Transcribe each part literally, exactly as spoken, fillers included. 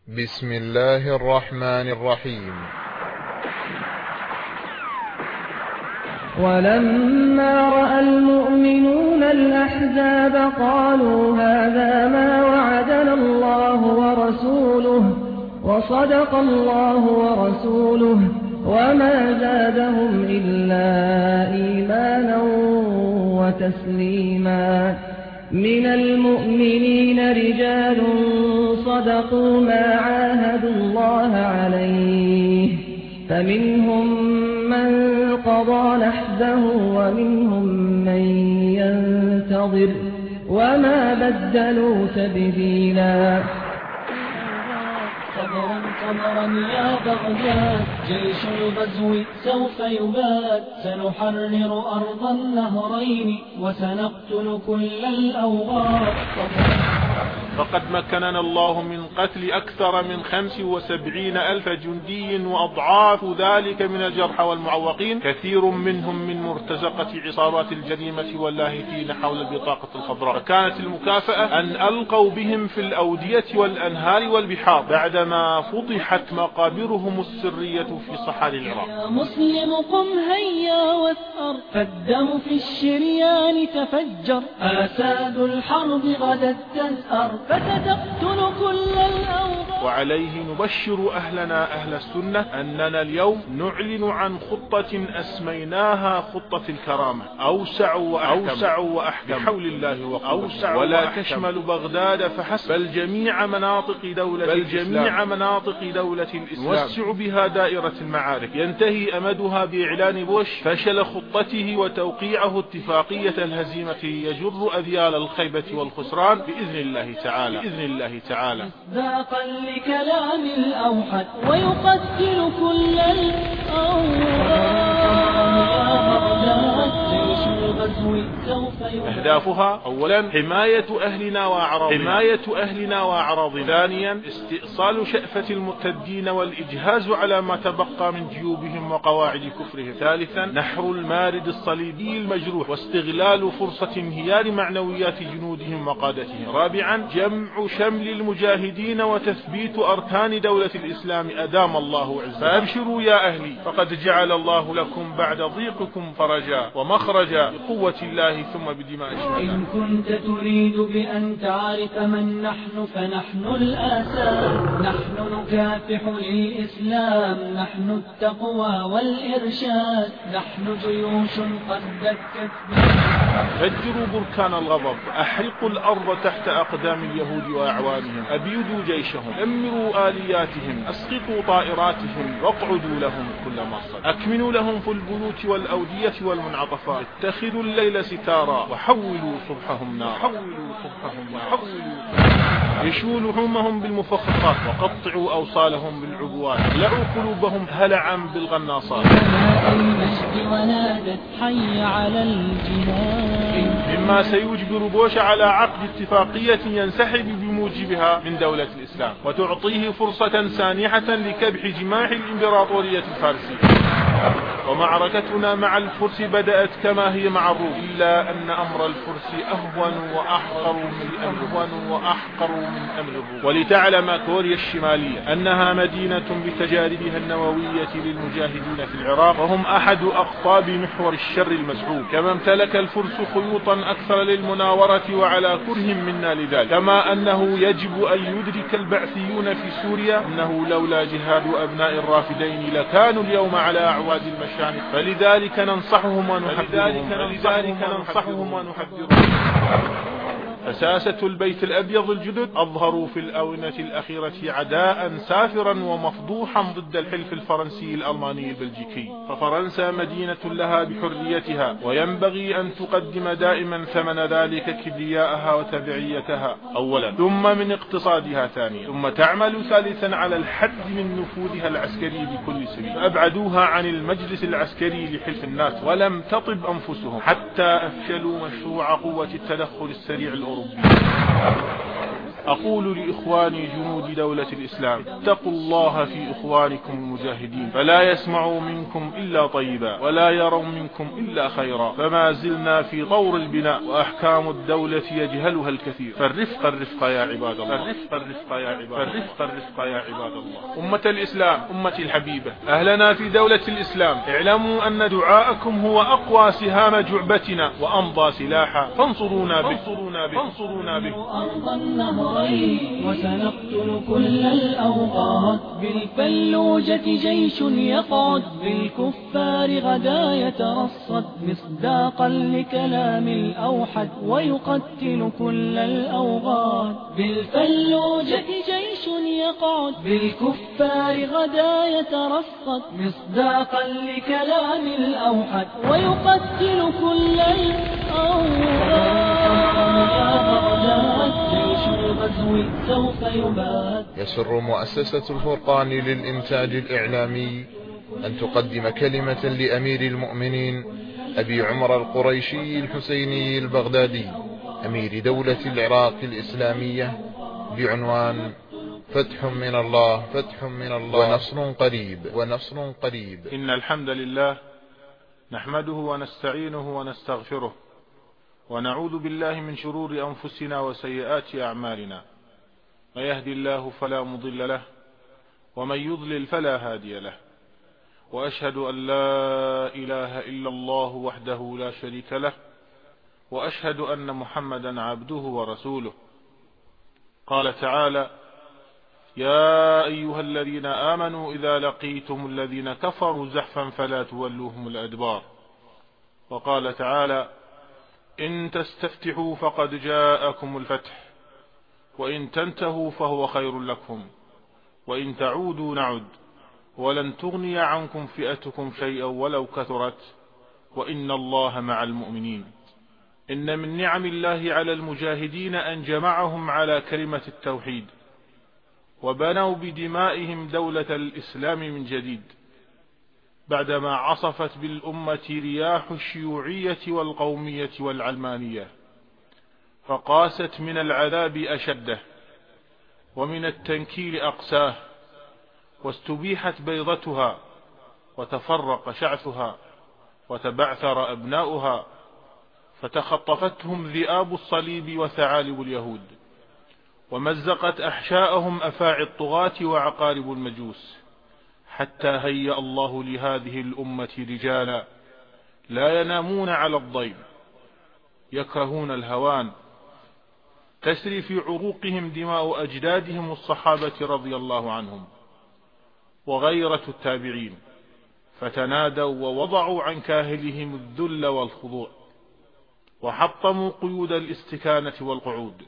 بسم الله الرحمن الرحيم. ولما رأى المؤمنون الأحزاب قالوا هذا ما وعدنا الله ورسوله وصدق الله ورسوله وما زادهم إلا إيمانا وتسليما. من المؤمنين رجال صدقوا ما عاهدوا الله عليه فمنهم من قضى نحبه ومنهم من ينتظر وما بدلوا تبديلا. صبرا صبرا يا بغداد، جيش الغزو سوف يباد، سنحرر أرض النهرين وسنقتل كل الأوغاد. فقد مكننا الله من قتل أكثر من خمس وسبعين ألف جندي وأضعاف ذلك من الجرحى والمعوقين، كثير منهم من مرتزقة عصابات الجريمة واللاهثين حول البطاقة الخضراء. فكانت المكافأة أن ألقوا بهم في الأودية والأنهار والبحار بعدما فضحت مقابرهم السرية في صحاري العراق. يا مسلم قم هيا واثأر، فالدم في الشريان تفجر، آساد الحرب غدت تزأر فتقتل كل الأوضاع. وعليه نبشر أهلنا أهل السنة أننا اليوم نعلن عن خطة أسميناها خطة الكرامة، أوسع وأحكم, وأحكم بحول الله وقوة، ولا وأحكم. تشمل بغداد فحسب، بل جميع مناطق دولة بل جميع مناطق دولة الإسلام، نوسع بها دائرة المعارك، ينتهي أمدها بإعلان بوش فشل خطته وتوقيعه اتفاقية الهزيمة يجر أذيال الخيبة والخسران بإذن الله تعالى بإذن الله تعالى مصداقا لكلام الأوحد ويقتل كل الأوغاد. أهدافها: أولا حماية أهلنا وأعراضنا حماية أهلنا وأعراضنا ثانيا استئصال شأفة المرتدين والإجهاز على ما تبقى من جيوبهم وقواعد كفرهم. ثالثا نحر المارد الصليبي المجروح واستغلال فرصة انهيار معنويات جنودهم وقادتهم. رابعا جمع شمل المجاهدين وتثبيت أركان دولة الإسلام أدام الله عزها. فأبشروا يا أهلي، فقد جعل الله لكم بعد ضيقكم فرجا ومخرجا بقوة الله ثم بدماء الشهداء. إن كنت تريد بأن تعرف من نحن فنحن الآساد، نحن نكافح للإسلام، نحن التقوى والإرشاد، نحن جيوش قد دكت. فجروا بركان الغضب، أحرقوا الأرض تحت أقدام اليهود وأعوانهم، أبيدوا جيشهم، أمروا آلياتهم، أسقطوا طائراتهم، واقعدوا لهم كل مرصد، أكمنوا لهم في البيوت والأودية والمنعطفات، اتخذوا الليل ستارا وحولوا صبحهم نارا حولوا صبحهم وحولوا يشوا لحومهم بالمفخخات وقطعوا أوصالهم بالعبوات، لعوا قلوبهم هلعا بالغناصات. مما سيجبر بوش على عقد اتفاقية ينسحب بموجبها من دولة الإسلام وتعطيه فرصة سانحة لكبح جماح الإمبراطورية الفارسية. ومعركتنا مع الفرس بدأت كما هي مع الروم، إلا أن أمر الفرس أهون وأحقر من أهون وأحقر من أمر الروم. ولتعلم كوريا الشمالية أنها مدينة بتجاربها النووية للمجاهدين في العراق، وهم أحد أقطاب محور الشر المزعوم. كما امتلك الفرس خيوطا أكثر للمناورة وعلى كره منا لذلك. كما أنه يجب أن يدرك البعثيون في سوريا أنه لولا جهاد أبناء الرافدين لكانوا اليوم على أعواد المشارق. فلذلك ننصحهم ونحذرهم فلذلك ننصحهم ونحذرهم. أساسة البيت الأبيض الجدد أظهروا في الآونة الأخيرة عداء سافرا ومفضوحا ضد الحلف الفرنسي الألماني البلجيكي. ففرنسا مدينة لها بحريتها، وينبغي أن تقدم دائما ثمن ذلك كبرياءها وتبعيتها أولا، ثم من اقتصادها ثانيا، ثم تعمل ثالثا على الحد من نفوذها العسكري بكل سبيل. فأبعدوها عن المجلس العسكري لحلف الناس، ولم تطب أنفسهم حتى أفشلوا مشروع قوة التدخل السريع الأوروبي. أقول لإخواني جنود دولة الإسلام: اتقوا الله في إخوانكم المجاهدين، فلا يسمعوا منكم إلا طيبا ولا يروا منكم إلا خيرا، فما زلنا في طور البناء وأحكام الدولة يجهلها الكثير، فالرفق الرفق يا عباد الله، فالرفق الرفق يا عباد الله، فالرفق الرفق يا عباد الله. أمة الإسلام، أمتي الحبيبة، أهلنا في دولة الإسلام، اعلموا أن دعاءكم هو أقوى سهام جعبتنا وأمضى سلاحا، فانصرونا به، فانصرونا به، فانصرونا به. وسنقتل كل الأوقات، بالفلوجة جيش يقعد، بالكفار غدا يترصد، مصداقا لكلام الأوحد، ويقتل كل الأوغاد. بالفلوجة جيش يقعد، بالكفار غدا يترصد، مصداقا لكلام الأوحد، ويقتل كل الأوغاد. جيش الغزو سوف يباد. يسر مؤسسة الفرقان للإنتاج الإعلامي أن تقدم كلمة لأمير المؤمنين أبي عمر القريشي الحسيني البغدادي أمير دولة العراق الإسلامية بعنوان: فتح من الله، فتح من الله ونصر قريب، ونصر قريب. إن الحمد لله نحمده ونستعينه ونستغفره، ونعوذ بالله من شرور أنفسنا وسيئات أعمالنا، من يهدي الله فلا مضل له، ومن يضلل فلا هادي له، وأشهد أن لا إله إلا الله وحده لا شريك له، وأشهد أن محمدا عبده ورسوله. قال تعالى: يا أيها الذين آمنوا إذا لقيتم الذين كفروا زحفا فلا تولوهم الأدبار. وقال تعالى: إن تستفتحوا فقد جاءكم الفتح، وإن تنتهوا فهو خير لكم، وإن تعودوا نعد، ولن تغني عنكم فئتكم شيئا ولو كثرت، وإن الله مع المؤمنين. إن من نعم الله على المجاهدين أن جمعهم على كلمة التوحيد، وبنوا بدمائهم دولة الإسلام من جديد، بعدما عصفت بالأمة رياح الشيوعية والقومية والعلمانية، فقاست من العذاب أشده، ومن التنكيل أقساه، واستبيحت بيضتها، وتفرق شعثها، وتبعثر أبناؤها، فتخطفتهم ذئاب الصليب وثعالب اليهود، ومزقت أحشاءهم أفاعي الطغاة وعقارب المجوس، حتى هيأ الله لهذه الأمة رجالا لا ينامون على الضيم، يكرهون الهوان، تسري في عروقهم دماء أجدادهم الصحابة رضي الله عنهم، وغيرة التابعين، فتنادوا ووضعوا عن كاهلهم الذل والخضوع، وحطموا قيود الاستكانة والقعود،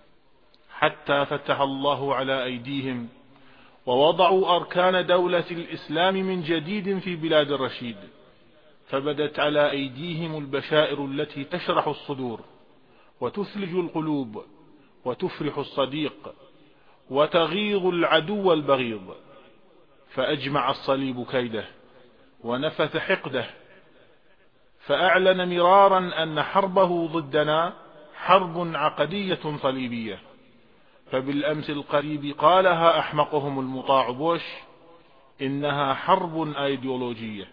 حتى فتح الله على أيديهم، ووضعوا أركان دولة الإسلام من جديد في بلاد الرشيد، فبدت على أيديهم البشائر التي تشرح الصدور، وتثلج القلوب، وتفرح الصديق، وتغيظ العدو البغيض. فأجمع الصليب كيده، ونفث حقده، فأعلن مرارا أن حربه ضدنا حرب عقدية صليبية. فبالأمس القريب قالها أحمقهم المطاع بوش: إنها حرب أيديولوجية.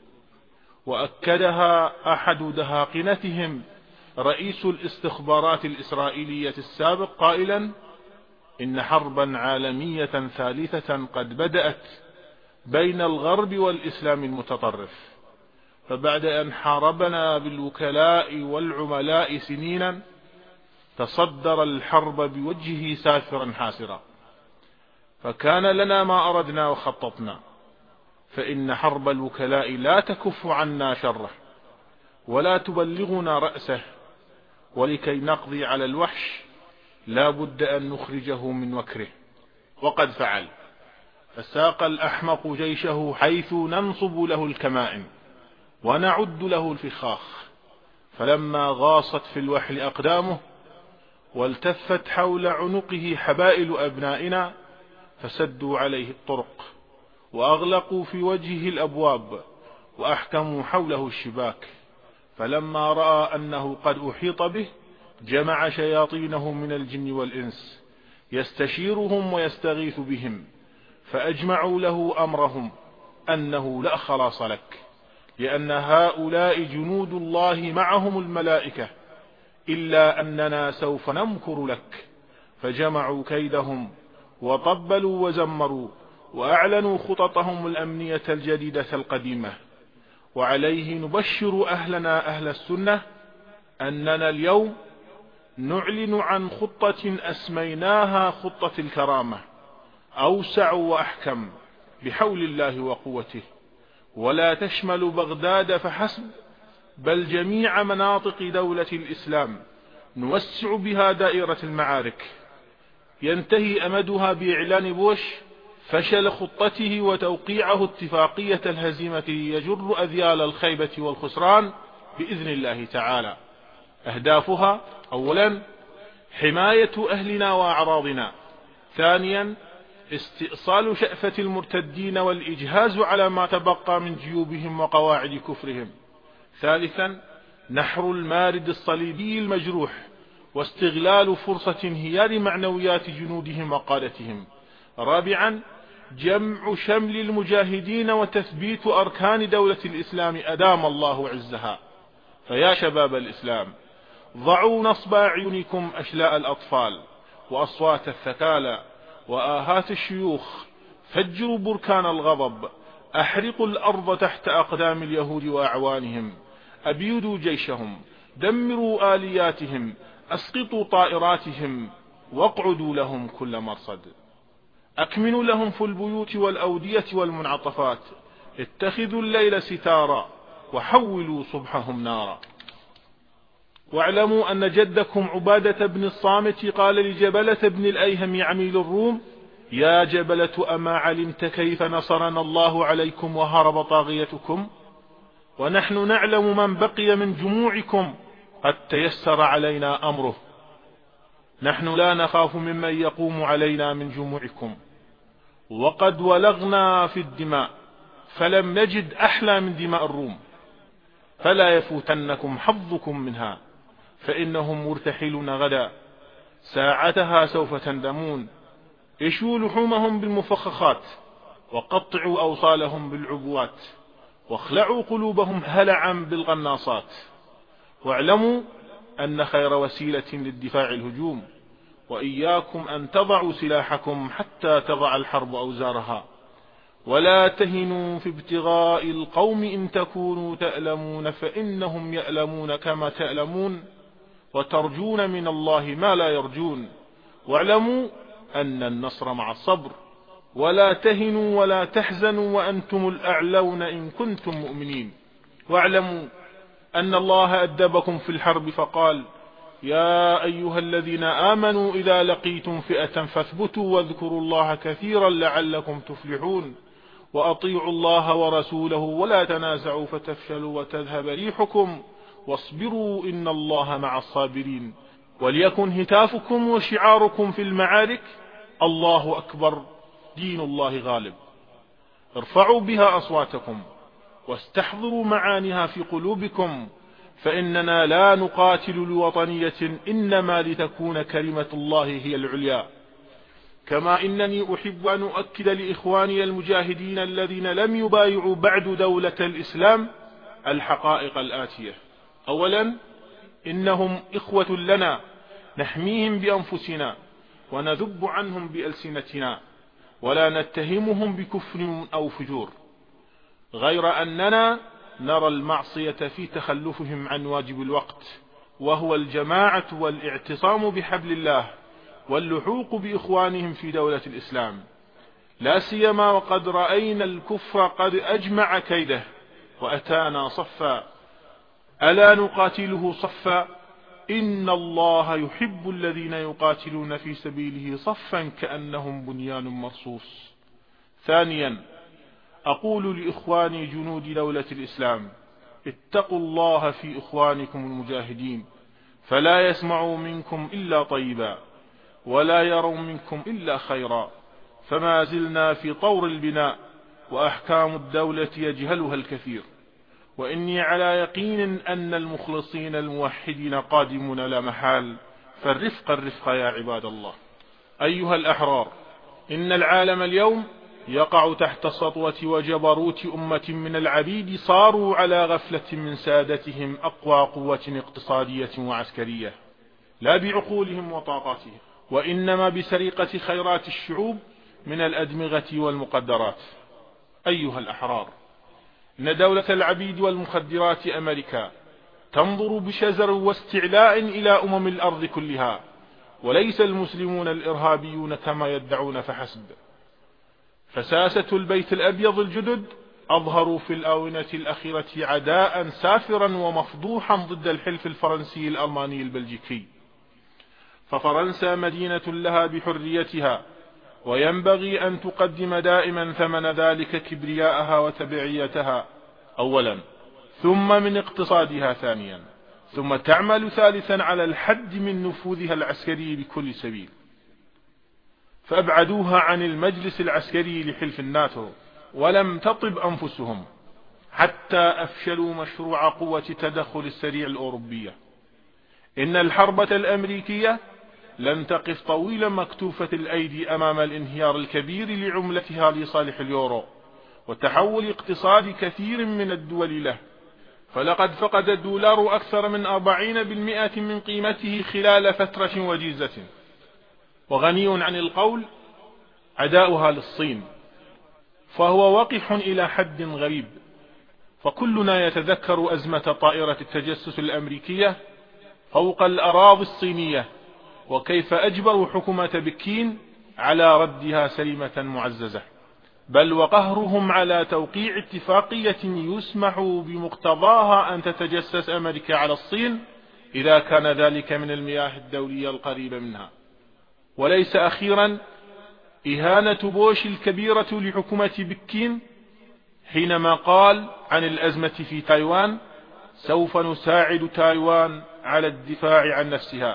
وأكدها أحد دهاقنتهم رئيس الاستخبارات الإسرائيلية السابق قائلا: إن حربا عالمية ثالثة قد بدأت بين الغرب والإسلام المتطرف. فبعد أن حاربنا بالوكلاء والعملاء سنينا، تصدر الحرب بوجهه سافرا حاسرا، فكان لنا ما أردنا وخططنا. فإن حرب الوكلاء لا تكف عنا شره، ولا تبلغنا رأسه، ولكي نقضي على الوحش لا بد أن نخرجه من وكره. وقد فعل، فساق الأحمق جيشه حيث ننصب له الكمائم ونعد له الفخاخ. فلما غاصت في الوحل أقدامه، والتفت حول عنقه حبائل أبنائنا، فسدوا عليه الطرق، وأغلقوا في وجهه الأبواب، وأحكموا حوله الشباك. فلما رأى أنه قد أحيط به، جمع شياطينه من الجن والإنس يستشيرهم ويستغيث بهم، فأجمعوا له أمرهم أنه لا خلاص لك، لأن هؤلاء جنود الله معهم الملائكة، إلا أننا سوف نمكر لك. فجمعوا كيدهم وطبلوا وزمروا وأعلنوا خططهم الأمنية الجديدة القديمة. وعليه نبشر أهلنا أهل السنة أننا اليوم نعلن عن خطة أسميناها خطة الكرامة، أوسع وأحكم بحول الله وقوته، ولا تشمل بغداد فحسب، بل جميع مناطق دولة الإسلام، نوسع بها دائرة المعارك. ينتهي أمدها بإعلان بوش فشل خطته وتوقيعه اتفاقية الهزيمة يجر أذيال الخيبة والخسران بإذن الله تعالى. أهدافها: أولا حماية أهلنا وأعراضنا، ثانيا استئصال شأفة المرتدين والإجهاز على ما تبقى من جيوبهم وقواعد كفرهم، ثالثا نحر المارد الصليبي المجروح واستغلال فرصة انهيار معنويات جنودهم وقادتهم، رابعا جمع شمل المجاهدين وتثبيت أركان دولة الإسلام أدام الله عزها. فيا شباب الإسلام، ضعوا نصب أعينكم أشلاء الأطفال وأصوات الثكالى وآهات الشيوخ، فجروا بركان الغضب، أحرقوا الأرض تحت أقدام اليهود وأعوانهم، أبيدوا جيشهم، دمروا آلياتهم، أسقطوا طائراتهم، واقعدوا لهم كل مرصد، أكمنوا لهم في البيوت والأودية والمنعطفات، اتخذوا الليل ستارا وحولوا صبحهم نارا. واعلموا أن جدكم عبادة بن الصامت قال لجبلة بن الأيهم عميل الروم: يا جبلة أما علمت كيف نصرنا الله عليكم وهرب طاغيتكم؟ ونحن نعلم من بقي من جموعكم قد تيسر علينا أمره، نحن لا نخاف ممن يقوم علينا من جموعكم، وقد ولغنا في الدماء فلم نجد أحلى من دماء الروم، فلا يفوتنكم حظكم منها، فإنهم مرتحلون غدا، ساعتها سوف تندمون. اشوا لحومهم بالمفخخات، وقطعوا أوصالهم بالعبوات، واخلعوا قلوبهم هلعا بالقناصات. واعلموا أن خير وسيلة للدفاع الهجوم، وإياكم أن تضعوا سلاحكم حتى تضع الحرب أوزارها. ولا تهنوا في ابتغاء القوم إن تكونوا تألمون فإنهم يألمون كما تألمون، وترجون من الله ما لا يرجون. واعلموا أن النصر مع الصبر. ولا تهنوا ولا تحزنوا وأنتم الأعلون إن كنتم مؤمنين. واعلموا أن الله أدبكم في الحرب فقال: يا أيها الذين آمنوا إذا لقيتم فئة فاثبتوا واذكروا الله كثيرا لعلكم تفلحون، وأطيعوا الله ورسوله ولا تنازعوا فتفشلوا وتذهب ريحكم واصبروا إن الله مع الصابرين. وليكن هتافكم وشعاركم في المعارك: الله أكبر، دين الله غالب. ارفعوا بها أصواتكم واستحضروا معانيها في قلوبكم، فإننا لا نقاتل لوطنية، إنما لتكون كلمة الله هي العليا. كما إنني أحب أن أؤكد لإخواني المجاهدين الذين لم يبايعوا بعد دولة الإسلام الحقائق الآتية: أولا، إنهم إخوة لنا، نحميهم بأنفسنا ونذب عنهم بألسنتنا، ولا نتهمهم بكفر أو فجور، غير أننا نرى المعصية في تخلفهم عن واجب الوقت، وهو الجماعة والاعتصام بحبل الله واللحوق بإخوانهم في دولة الإسلام، لا سيما وقد رأينا الكفر قد أجمع كيده وأتانا صفا. ألا نقاتله صفا؟ إن الله يحب الذين يقاتلون في سبيله صفا كأنهم بنيان مرصوص. ثانيا، أقول لإخواني جنود دولة الإسلام: اتقوا الله في إخوانكم المجاهدين، فلا يسمعوا منكم إلا طيبا ولا يروا منكم إلا خيرا، فما زلنا في طور البناء وأحكام الدولة يجهلها الكثير، وإني على يقين أن المخلصين الموحدين قادمون لا محال، فالرفق الرفق يا عباد الله. أيها الأحرار، إن العالم اليوم يقع تحت سطوة وجبروت أمة من العبيد صاروا على غفلة من سادتهم أقوى قوة اقتصادية وعسكرية، لا بعقولهم وطاقاتهم، وإنما بسرقة خيرات الشعوب من الأدمغة والمقدرات. أيها الأحرار، إن دولة العبيد والمخدرات أمريكا تنظر بشزر واستعلاء إلى أمم الأرض كلها، وليس المسلمون الإرهابيون كما يدعون فحسب. فساسة البيت الأبيض الجدد أظهروا في الآونة الأخيرة عداء سافرا ومفضوحا ضد الحلف الفرنسي الألماني البلجيكي. ففرنسا مدينة لها بحريتها، وينبغي أن تقدم دائما ثمن ذلك كبرياءها وتبعيتها أولا، ثم من اقتصادها ثانيا، ثم تعمل ثالثا على الحد من نفوذها العسكري بكل سبيل. فأبعدوها عن المجلس العسكري لحلف الناتو، ولم تطب أنفسهم حتى أفشلوا مشروع قوة تدخل السريع الأوروبية. إن الحربة الأمريكية لن تقف طويلا مكتوفة الأيدي أمام الانهيار الكبير لعملتها لصالح اليورو وتحول اقتصاد كثير من الدول له، فلقد فقد الدولار أكثر من أربعين بالمئة من قيمته خلال فترة وجيزة. وغني عن القول عداؤها للصين، فهو وقح إلى حد غريب. فكلنا يتذكر أزمة طائرة التجسس الأمريكية فوق الأراضي الصينية، وكيف أجبروا حكومة بكين على ردها سليمة معززة، بل وقهرهم على توقيع اتفاقية يسمح بمقتضاها أن تتجسس أمريكا على الصين إذا كان ذلك من المياه الدولية القريبة منها. وليس أخيرا إهانة بوش الكبيرة لحكومة بكين حينما قال عن الأزمة في تايوان: سوف نساعد تايوان على الدفاع عن نفسها.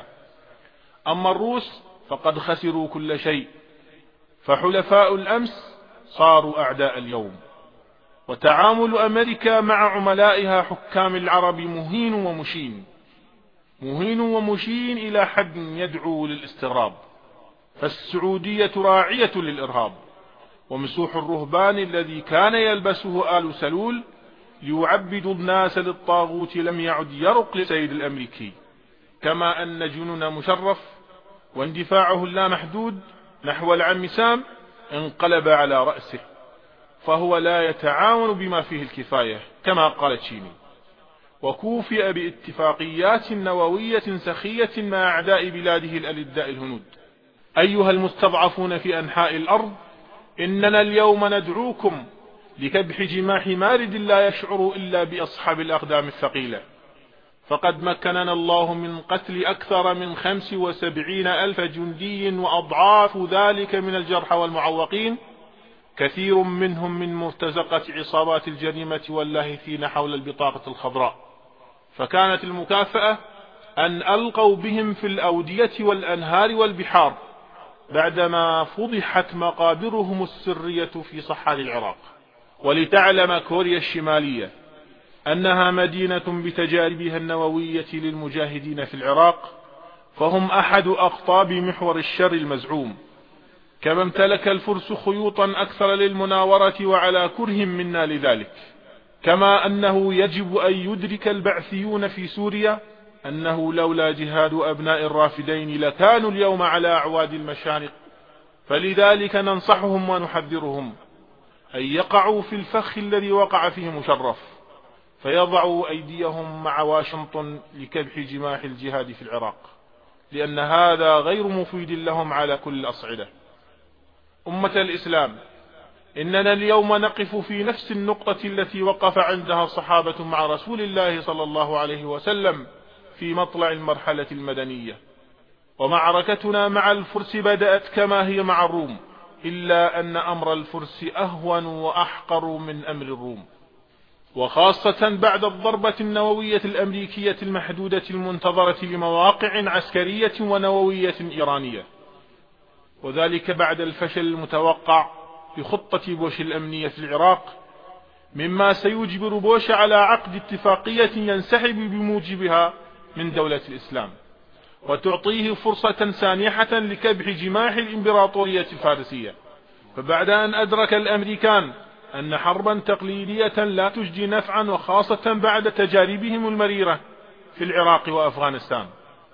أما الروس فقد خسروا كل شيء، فحلفاء الأمس صاروا أعداء اليوم. وتعامل أمريكا مع عملائها حكام العرب مهين ومشين، مهين ومشين إلى حد يدعو للاستغراب. فالسعودية راعية للإرهاب، ومسوح الرهبان الذي كان يلبسه آل سلول ليعبدوا الناس للطاغوت لم يعد يرق لسيد الأمريكي، كما أن جنون مشرف واندفاعه اللامحدود نحو العم سام انقلب على رأسه، فهو لا يتعاون بما فيه الكفاية كما قال تشيني، وكوفئ باتفاقيات نووية سخية مع أعداء بلاده الألداء الهنود. أيها المستضعفون في أنحاء الأرض، إننا اليوم ندعوكم لكبح جماح مارد لا يشعر إلا بأصحاب الأقدام الثقيلة. فقد مكننا الله من قتل أكثر من خمس وسبعين ألف جندي وأضعاف ذلك من الجرحى والمعوقين، كثير منهم من مرتزقة عصابات الجريمة واللاهثين حول البطاقة الخضراء. فكانت المكافأة أن ألقوا بهم في الأودية والأنهار والبحار بعدما فضحت مقابرهم السرية في صحاري العراق. ولتعلم كوريا الشمالية أنها مدينة بتجاربها النووية للمجاهدين في العراق، فهم أحد أقطاب محور الشر المزعوم. كما امتلك الفرس خيوطا أكثر للمناورة وعلى كره منا لذلك. كما أنه يجب أن يدرك البعثيون في سوريا أنه لولا جهاد أبناء الرافدين لكانوا اليوم على أعواد المشانق. فلذلك ننصحهم ونحذرهم أن يقعوا في الفخ الذي وقع فيه مشرف، فيضعوا أيديهم مع واشنطن لكبح جماح الجهاد في العراق، لأن هذا غير مفيد لهم على كل الأصعدة. أمة الإسلام، إننا اليوم نقف في نفس النقطة التي وقف عندها الصحابة مع رسول الله صلى الله عليه وسلم في مطلع المرحلة المدنية. ومعركتنا مع الفرس بدأت كما هي مع الروم، إلا أن أمر الفرس أهون وأحقر من أمر الروم، وخاصة بعد الضربة النووية الأمريكية المحدودة المنتظرة لمواقع عسكرية ونووية إيرانية، وذلك بعد الفشل المتوقع بخطة بوش الأمنية في العراق، مما سيجبر بوش على عقد اتفاقية ينسحب بموجبها من دولة الإسلام. وتعطيه فرصة سانحة لكبح جماح الإمبراطورية الفارسية. فبعد أن أدرك الأمريكان أن حربا تقليدية لا تجدي نفعا، وخاصة بعد تجاربهم المريرة في العراق وأفغانستان،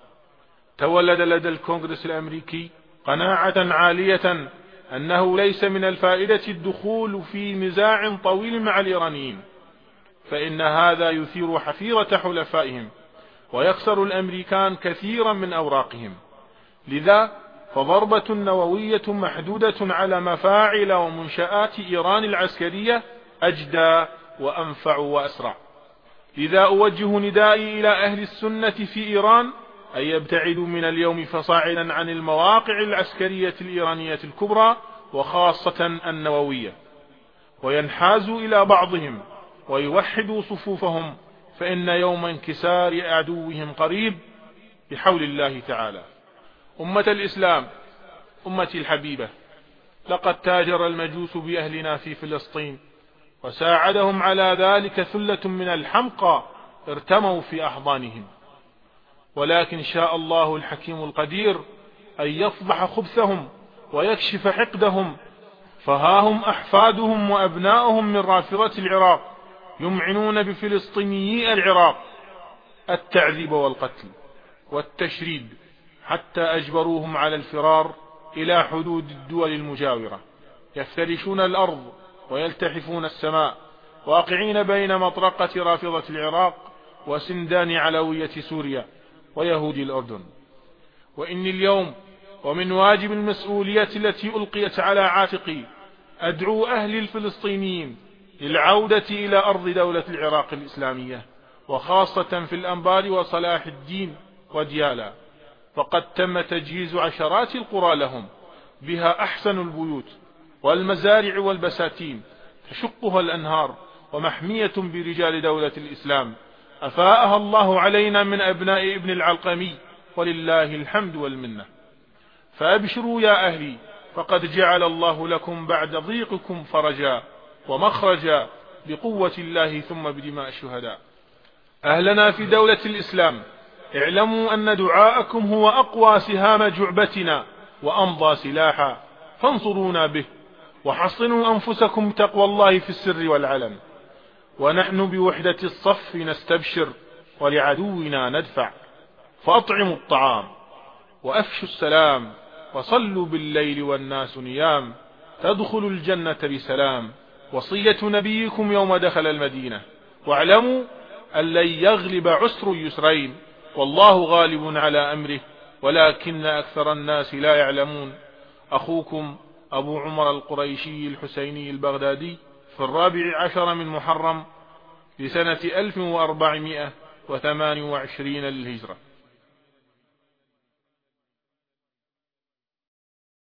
تولد لدى الكونغرس الأمريكي قناعة عالية أنه ليس من الفائدة الدخول في نزاع طويل مع الإيرانيين، فإن هذا يثير حفيرة حلفائهم ويخسر الأمريكان كثيرا من أوراقهم. لذا فضربة نووية محدودة على مفاعل ومنشآت إيران العسكرية أجدى وأنفع وأسرع. لذا أوجه ندائي إلى أهل السنة في إيران أن يبتعدوا من اليوم فصاعدا عن المواقع العسكرية الإيرانية الكبرى وخاصة النووية، وينحازوا إلى بعضهم ويوحدوا صفوفهم، فإن يوم انكسار عدوهم قريب بحول الله تعالى. أمة الإسلام، أمتي الحبيبة، لقد تاجر المجوس بأهلنا في فلسطين وساعدهم على ذلك ثلة من الحمقى ارتموا في أحضانهم، ولكن شاء الله الحكيم القدير أن يفضح خبثهم ويكشف حقدهم، فها هم أحفادهم وأبناؤهم من رافضة العراق يمعنون بفلسطينيي العراق التعذيب والقتل والتشريد، حتى أجبروهم على الفرار إلى حدود الدول المجاورة، يفترشون الأرض ويلتحفون السماء، واقعين بين مطرقة رافضة العراق وسندان علوية سوريا ويهود الأردن. وإني اليوم ومن واجب المسؤولية التي ألقيت على عاتقي أدعو أهل الفلسطينيين للعودة إلى أرض دولة العراق الإسلامية، وخاصة في الأنبار وصلاح الدين وديالا، فقد تم تجهيز عشرات القرى لهم، بها أحسن البيوت والمزارع والبساتين تشقها الأنهار، ومحمية برجال دولة الإسلام أفاءها الله علينا من أبناء ابن العلقمي، ولله الحمد والمنة. فأبشروا يا أهلي، فقد جعل الله لكم بعد ضيقكم فرجا ومخرجا بقوة الله ثم بدماء الشهداء. أهلنا في دولة الإسلام، اعلموا أن دعاءكم هو أقوى سهام جعبتنا وأمضى سلاحا، فانصرونا به وحصنوا أنفسكم تقوى الله في السر والعلن، ونحن بوحدة الصف نستبشر ولعدونا ندفع. فأطعموا الطعام وأفشوا السلام وصلوا بالليل والناس نيام، تدخلوا الجنة بسلام، وصية نبيكم يوم دخل المدينة. واعلموا أن لن يغلب عسر يسرين، والله غالب على أمره، ولكن أكثر الناس لا يعلمون. أخوكم أبو عمر القريشي الحسيني البغدادي، في الرابع عشر من محرم لسنة ألف وأربعمائة وثمان وعشرين للهجرة.